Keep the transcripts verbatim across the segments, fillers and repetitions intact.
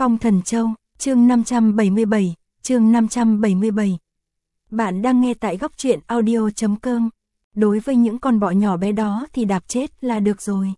Phong Thần Châu, chương năm trăm bảy mươi bảy, chương năm trăm bảy mươi bảy. Bạn đang nghe tại góc truyện audio chấm com. Đối với những con bọ nhỏ bé đó thì đạp chết là được rồi.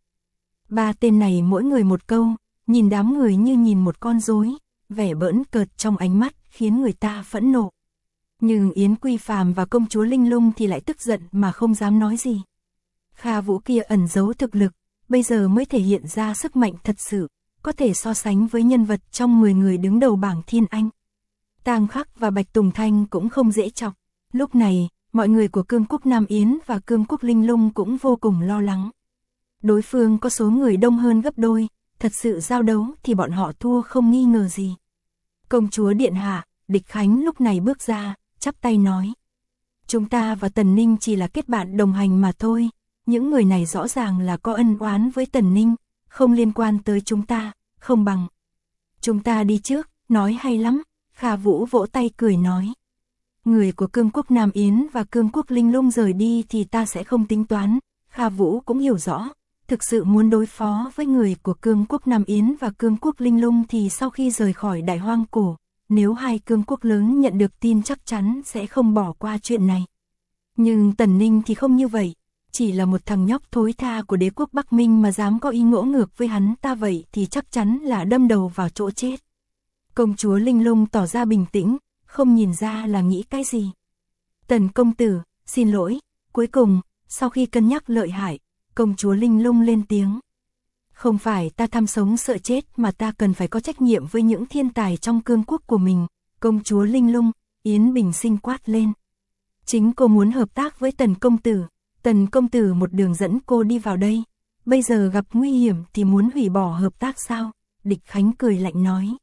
Ba tên này mỗi người một câu, nhìn đám người như nhìn một con rối, vẻ bỡn cợt trong ánh mắt khiến người ta phẫn nộ. Nhưng Yến Quy Phàm và công chúa Linh Lung thì lại tức giận mà không dám nói gì. Kha Vũ kia ẩn giấu thực lực, bây giờ mới thể hiện ra sức mạnh thật sự, có thể so sánh với nhân vật trong mười người đứng đầu bảng Thiên Anh. Tang Khắc và Bạch Tùng Thanh cũng không dễ chọc. Lúc này, mọi người của Cương Quốc Nam Yến và Cương Quốc Linh Lung cũng vô cùng lo lắng. Đối phương có số người đông hơn gấp đôi, thật sự giao đấu thì bọn họ thua không nghi ngờ gì. Công chúa Điện Hạ, Địch Khánh lúc này bước ra, chắp tay nói. Chúng ta và Tần Ninh chỉ là kết bạn đồng hành mà thôi, những người này rõ ràng là có ân oán với Tần Ninh, không liên quan tới chúng ta, không bằng. Chúng ta đi trước, nói hay lắm, Kha Vũ vỗ tay cười nói. Người của Cương Quốc Nam Yến và Cương Quốc Linh Lung rời đi thì ta sẽ không tính toán, Kha Vũ cũng hiểu rõ, thực sự muốn đối phó với người của Cương Quốc Nam Yến và Cương Quốc Linh Lung thì sau khi rời khỏi Đại Hoang Cổ, nếu hai cương quốc lớn nhận được tin chắc chắn sẽ không bỏ qua chuyện này. Nhưng Tần Ninh thì không như vậy, chỉ là một thằng nhóc thối tha của đế quốc Bắc Minh mà dám có ý ngỗ ngược với hắn ta vậy thì chắc chắn là đâm đầu vào chỗ chết. Công chúa Linh Lung tỏ ra bình tĩnh, không nhìn ra là nghĩ cái gì. Tần công tử, xin lỗi, cuối cùng, sau khi cân nhắc lợi hại, công chúa Linh Lung lên tiếng. Không phải ta tham sống sợ chết mà ta cần phải có trách nhiệm với những thiên tài trong cương quốc của mình. Công chúa Linh Lung, Yến Bình Sinh quát lên. Chính cô muốn hợp tác với Tần công tử, Tần công tử một đường dẫn cô đi vào đây. Bây giờ gặp nguy hiểm thì muốn hủy bỏ hợp tác sao? Địch Khánh cười lạnh nói.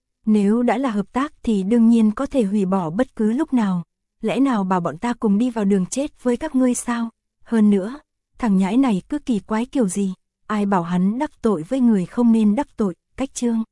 Nếu đã là hợp tác thì đương nhiên có thể hủy bỏ bất cứ lúc nào. Lẽ nào bảo bọn ta cùng đi vào đường chết với các ngươi sao? Hơn nữa, thằng nhãi này cứ kỳ quái kiểu gì? Ai bảo hắn đắc tội với người không nên đắc tội, cách chương.